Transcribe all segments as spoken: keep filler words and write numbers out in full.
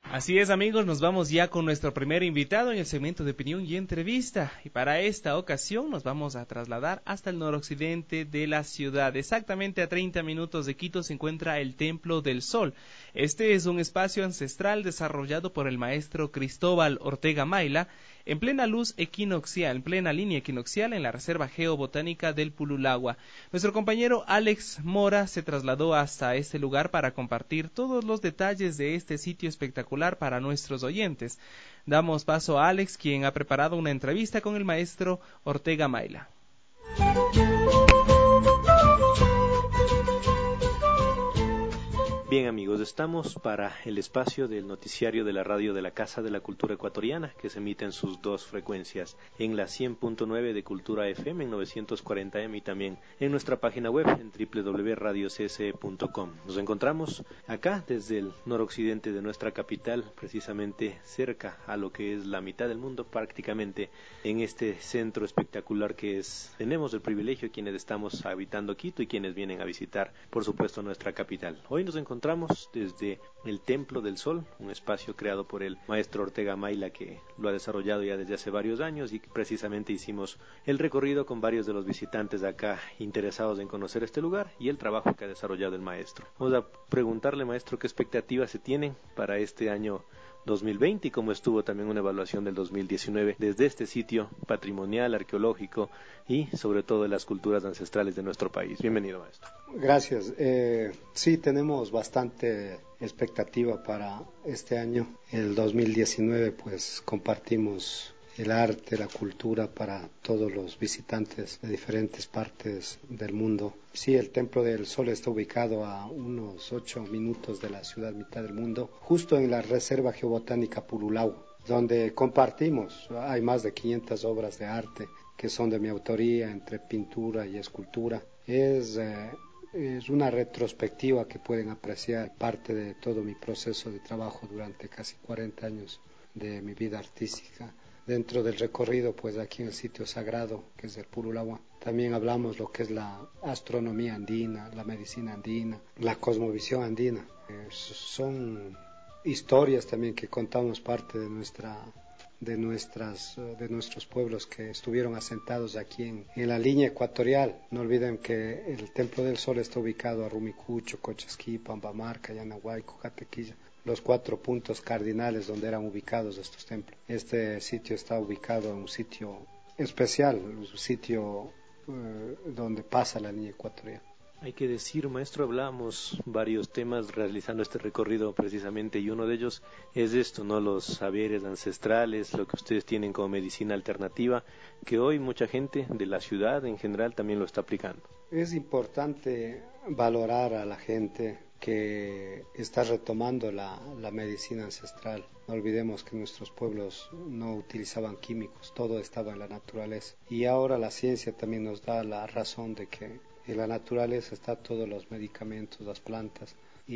Así es, amigos, nos vamos ya con nuestro primer invitado en el segmento de opinión y entrevista. Y para esta ocasión nos vamos a trasladar hasta el noroccidente de la ciudad. Exactamente a treinta minutos de Quito se encuentra el Templo del Sol. Este es un espacio ancestral desarrollado por el maestro Cristóbal Ortega Mayla en plena luz equinoccial, en plena línea equinoccial en la Reserva Geobotánica del Pululagua. Nuestro compañero Alex Mora se trasladó hasta este lugar para compartir todos los detalles de este sitio espectacular para nuestros oyentes. Damos paso a Alex, quien ha preparado una entrevista con el maestro Ortega Mayla. Bien, amigos, estamos para el espacio del noticiario de la radio de la Casa de la Cultura Ecuatoriana, que se emite en sus dos frecuencias, en la cien punto nueve de Cultura F M en novecientos cuarenta M y también en nuestra página web en doble u doble u doble u punto radio c s e punto com. Nos encontramos acá desde el noroccidente de nuestra capital, precisamente cerca a lo que es la mitad del mundo, prácticamente en este centro espectacular que es. Tenemos el privilegio quienes estamos habitando Quito y quienes vienen a visitar, por supuesto, nuestra capital. Hoy nos encontramos encontramos desde el Templo del Sol, un espacio creado por el maestro Ortega Mayla, que lo ha desarrollado ya desde hace varios años, y precisamente hicimos el recorrido con varios de los visitantes de acá interesados en conocer este lugar y el trabajo que ha desarrollado el maestro. Vamos a preguntarle, maestro, qué expectativas se tienen para este año dos mil veinte y cómo estuvo también una evaluación del dos mil diecinueve desde este sitio patrimonial, arqueológico y sobre todo de las culturas ancestrales de nuestro país. Bienvenido, maestro. Gracias. Eh, sí, tenemos bastante expectativa para este año. El dos mil diecinueve, pues compartimos el arte, la cultura para todos los visitantes de diferentes partes del mundo. Sí, el Templo del Sol está ubicado a unos ocho minutos de la ciudad mitad del mundo, justo en la Reserva Geobotánica Pululagua, donde compartimos. Hay más de quinientas obras de arte que son de mi autoría, entre pintura y escultura. Es, eh, es una retrospectiva que pueden apreciar parte de todo mi proceso de trabajo durante casi cuarenta años de mi vida artística. Dentro del recorrido, pues aquí en el sitio sagrado, que es el Pululagua, también hablamos lo que es la astronomía andina, la medicina andina, la cosmovisión andina. Eh, son historias también que contamos parte de nuestra de nuestras de nuestros pueblos que estuvieron asentados aquí en, en la línea ecuatorial. No olviden que el Templo del Sol está ubicado a Rumicucho, Cochasquí, Pambamarca, Yanahuayco, Catequilla, los cuatro puntos cardinales donde eran ubicados estos templos. Este sitio está ubicado en un sitio especial, un sitio eh, donde pasa la línea ecuatorial. Hay que decir, maestro, hablamos varios temas realizando este recorrido precisamente, y uno de ellos es esto, ¿no? Los saberes ancestrales, lo que ustedes tienen como medicina alternativa, que hoy mucha gente de la ciudad en general también lo está aplicando. Es importante valorar a la gente que está retomando la, la medicina ancestral. No olvidemos que nuestros pueblos no utilizaban químicos, todo estaba en la naturaleza. Y ahora la ciencia también nos da la razón de que en la naturaleza están todos los medicamentos, las plantas,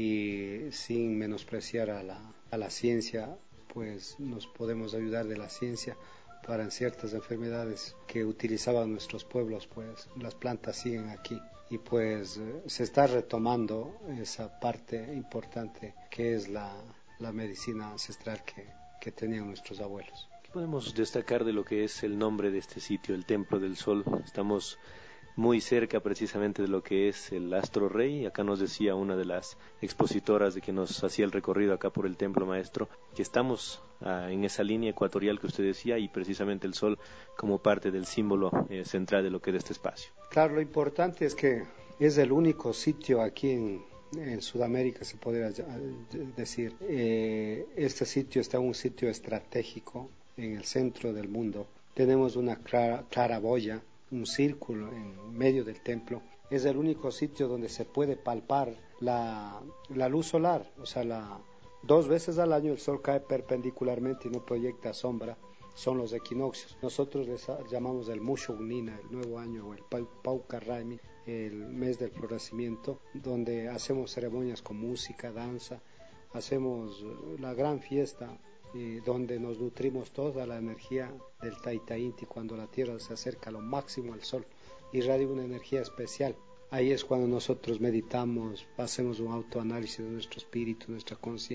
y sin menospreciar a la, a la ciencia, pues nos podemos ayudar de la ciencia para en ciertas enfermedades que utilizaban nuestros pueblos, pues las plantas siguen aquí. Y pues se está retomando esa parte importante que es la, la medicina ancestral que, que tenían nuestros abuelos. ¿Qué podemos destacar de lo que es el nombre de este sitio, el Templo del Sol? Estamos muy cerca precisamente de lo que es el Astro Rey. Acá nos decía una de las expositoras de que nos hacía el recorrido acá por el templo, maestro, que estamos ah, en esa línea ecuatorial que usted decía, y precisamente el sol como parte del símbolo eh, central de lo que es este espacio. Claro, lo importante es que es el único sitio aquí en, en Sudamérica, se podría decir. Eh, este sitio está en un sitio estratégico en el centro del mundo. Tenemos una clara, claraboya, un círculo en medio del templo. Es el único sitio donde se puede palpar la, la luz solar, o sea, la, dos veces al año el sol cae perpendicularmente y no proyecta sombra. Son los equinoccios. Nosotros les llamamos el Mushugnina, el nuevo año, o el Pauca Raimi, el mes del florecimiento, donde hacemos ceremonias con música, danza, hacemos la gran fiesta, y donde nos nutrimos toda la energía del Taita Inti. Cuando la Tierra se acerca a lo máximo al Sol, irradia una energía especial. Ahí es cuando nosotros meditamos, hacemos un autoanálisis de nuestro espíritu, nuestra conciencia,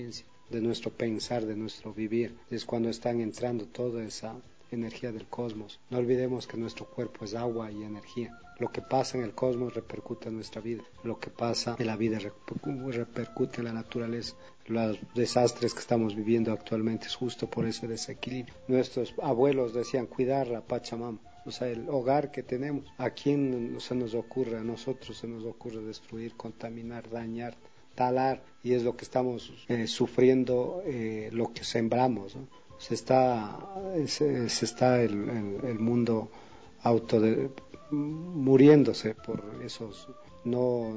de nuestro pensar, de nuestro vivir. Es cuando están entrando toda esa energía del cosmos. No olvidemos que nuestro cuerpo es agua y energía. Lo que pasa en el cosmos repercute en nuestra vida. Lo que pasa en la vida repercute en la naturaleza. Los desastres que estamos viviendo actualmente es justo por ese desequilibrio. Nuestros abuelos decían cuidar la Pachamama, o sea, el hogar que tenemos. ¿A quién se nos ocurre? A nosotros se nos ocurre destruir, contaminar, dañar, talar, y es lo que estamos eh, sufriendo, eh, lo que sembramos, ¿no? Se está, se, se está el, el, el mundo auto de, muriéndose por esos, no,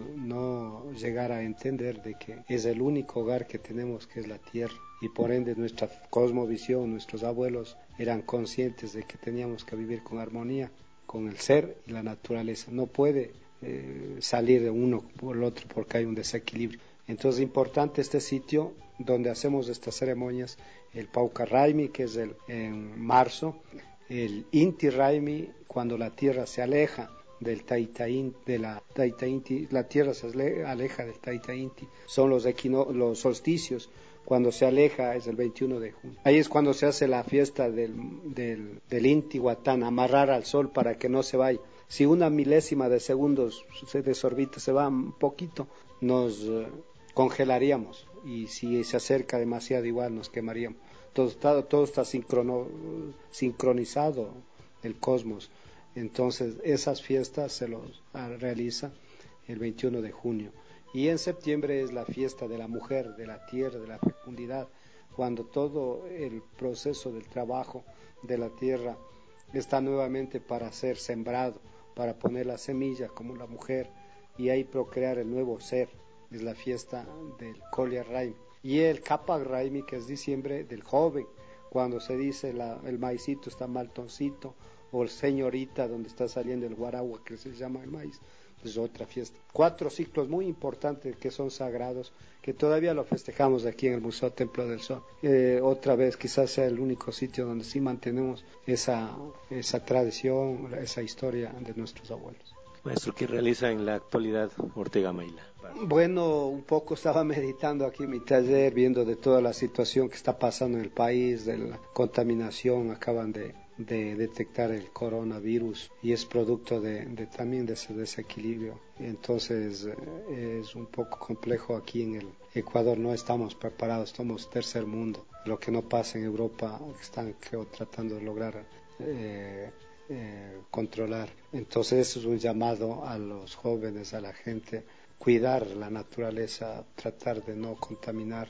no llegar a entender de que es el único hogar que tenemos, que es la tierra, y por ende nuestra cosmovisión, nuestros abuelos eran conscientes de que teníamos que vivir con armonía con el ser y la naturaleza. No puede eh, salir de uno por el otro porque hay un desequilibrio. Entonces es importante este sitio donde hacemos estas ceremonias, el Pauca Raimi, que es el, en marzo, el Inti Raimi, cuando la tierra se aleja del Taita Inti, de la Taita Inti, la tierra se aleja del Taita Inti, son los, equino, los solsticios, cuando se aleja es el veintiuno de junio. Ahí es cuando se hace la fiesta del, del, del Inti Huatán, amarrar al sol para que no se vaya. Si una milésima de segundos se desorbita, se va un poquito, nos uh, congelaríamos, y si se acerca demasiado igual nos quemaríamos. Todo está, todo está sincrono, sincronizado, el cosmos. Entonces esas fiestas se los realiza el veintiuno de junio. Y en septiembre es la fiesta de la mujer, de la tierra, de la fecundidad, cuando todo el proceso del trabajo de la tierra está nuevamente para ser sembrado, para poner la semilla como la mujer y ahí procrear el nuevo ser. Es la fiesta del Kolia Raimi. Y el Capac Raimi, que es diciembre, del joven, cuando se dice la, el maicito está maltoncito, o el señorita, donde está saliendo el guaragua, que se llama el maíz, es otra fiesta. Cuatro ciclos muy importantes que son sagrados, que todavía lo festejamos aquí en el Museo Templo del Sol. Eh, otra vez, quizás sea el único sitio donde sí mantenemos esa, esa tradición, esa historia de nuestros abuelos. Maestro, ¿qué realiza en la actualidad Ortega Maila? Bueno, un poco estaba meditando aquí en mi taller, viendo de toda la situación que está pasando en el país, de la contaminación. Acaban de, de detectar el coronavirus y es producto de, de también de ese desequilibrio. Entonces eh, es un poco complejo aquí en el Ecuador, no estamos preparados, somos tercer mundo. Lo que no pasa en Europa están creo, tratando de lograr eh, eh, controlar. Entonces eso es un llamado a los jóvenes, a la gente, cuidar la naturaleza, tratar de no contaminar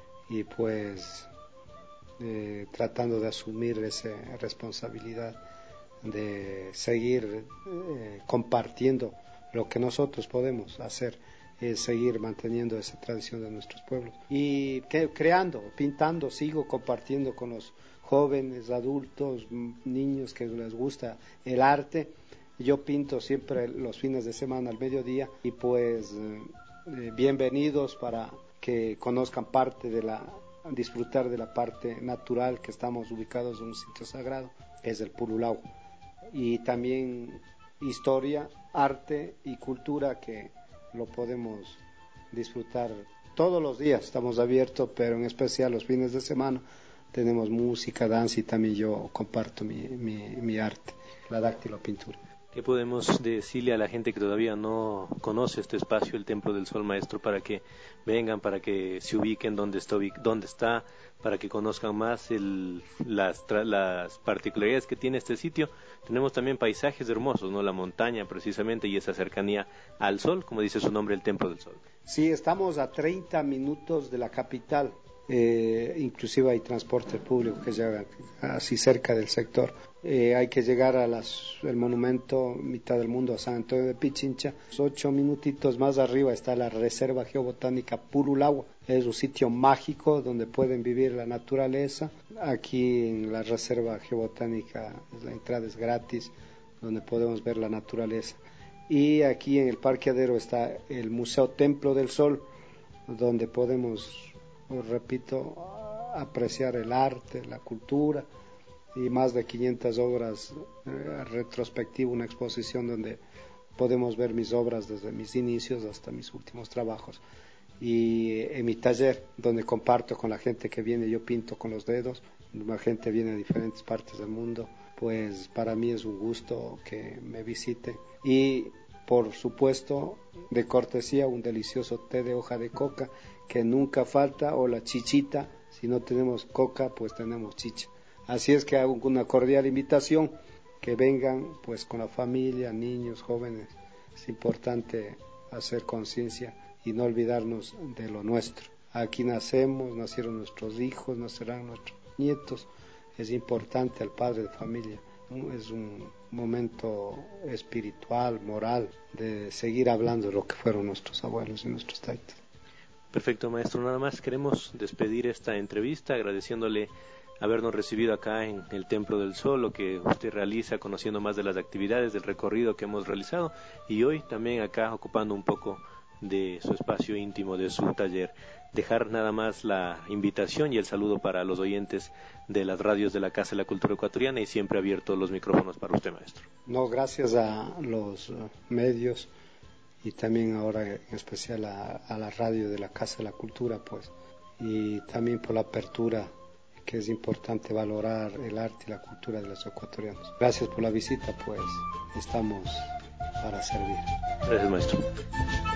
y pues eh, tratando de asumir esa responsabilidad de seguir eh, compartiendo lo que nosotros podemos hacer, es seguir manteniendo esa tradición de nuestros pueblos y que, creando, pintando, sigo compartiendo con los jóvenes, adultos, niños que les gusta el arte. Yo pinto siempre los fines de semana al mediodía y pues eh, bienvenidos para que conozcan parte de la, disfrutar de la parte natural, que estamos ubicados en un sitio sagrado, que es el Purulao. Y también historia, arte y cultura que lo podemos disfrutar todos los días. Estamos abiertos, pero en especial los fines de semana tenemos música, danza y también yo comparto mi, mi, mi arte, la dactilopintura. ¿Qué podemos decirle a la gente que todavía no conoce este espacio, el Templo del Sol, maestro, para que vengan, para que se ubiquen donde está, dónde está, para que conozcan más el, las, las particularidades que tiene este sitio? Tenemos también paisajes hermosos, ¿no? La montaña precisamente y esa cercanía al sol, como dice su nombre, el Templo del Sol. Sí, estamos a treinta minutos de la capital. Eh, inclusive hay transporte público que llega así cerca del sector. Eh, hay que llegar a las, el monumento mitad del mundo, a San Antonio de Pichincha. Ocho minutitos más arriba está la Reserva Geobotánica Purulagua. Es un sitio mágico donde pueden vivir la naturaleza. Aquí en la Reserva Geobotánica la entrada es gratis, donde podemos ver la naturaleza. Y aquí en el parqueadero está el Museo Templo del Sol, donde podemos, os repito, apreciar el arte, la cultura y más de quinientas obras eh, retrospectiva, una exposición donde podemos ver mis obras desde mis inicios hasta mis últimos trabajos. Y en mi taller, donde comparto con la gente que viene, yo pinto con los dedos, la gente viene de diferentes partes del mundo, pues para mí es un gusto que me visite. Y por supuesto, de cortesía, un delicioso té de hoja de coca que nunca falta, o la chichita. Si no tenemos coca, pues tenemos chicha. Así es que hago una cordial invitación, que vengan pues con la familia, niños, jóvenes. Es importante hacer conciencia y no olvidarnos de lo nuestro. Aquí nacemos, nacieron nuestros hijos, nacerán nuestros nietos. Es importante al padre de familia. Es un momento espiritual, moral, de seguir hablando de lo que fueron nuestros abuelos y nuestros taitas. Perfecto, maestro. Nada más queremos despedir esta entrevista agradeciéndole habernos recibido acá en el Templo del Sol, lo que usted realiza, conociendo más de las actividades, del recorrido que hemos realizado, y hoy también acá ocupando un poco de su espacio íntimo, de su taller. Dejar nada más la invitación y el saludo para los oyentes de las radios de la Casa de la Cultura Ecuatoriana, y siempre abiertos los micrófonos para usted, maestro. No, gracias a los medios y también ahora en especial a, a la radio de la Casa de la Cultura, pues, y también por la apertura, que es importante valorar el arte y la cultura de los ecuatorianos. Gracias por la visita, pues estamos para servir. Gracias, maestro.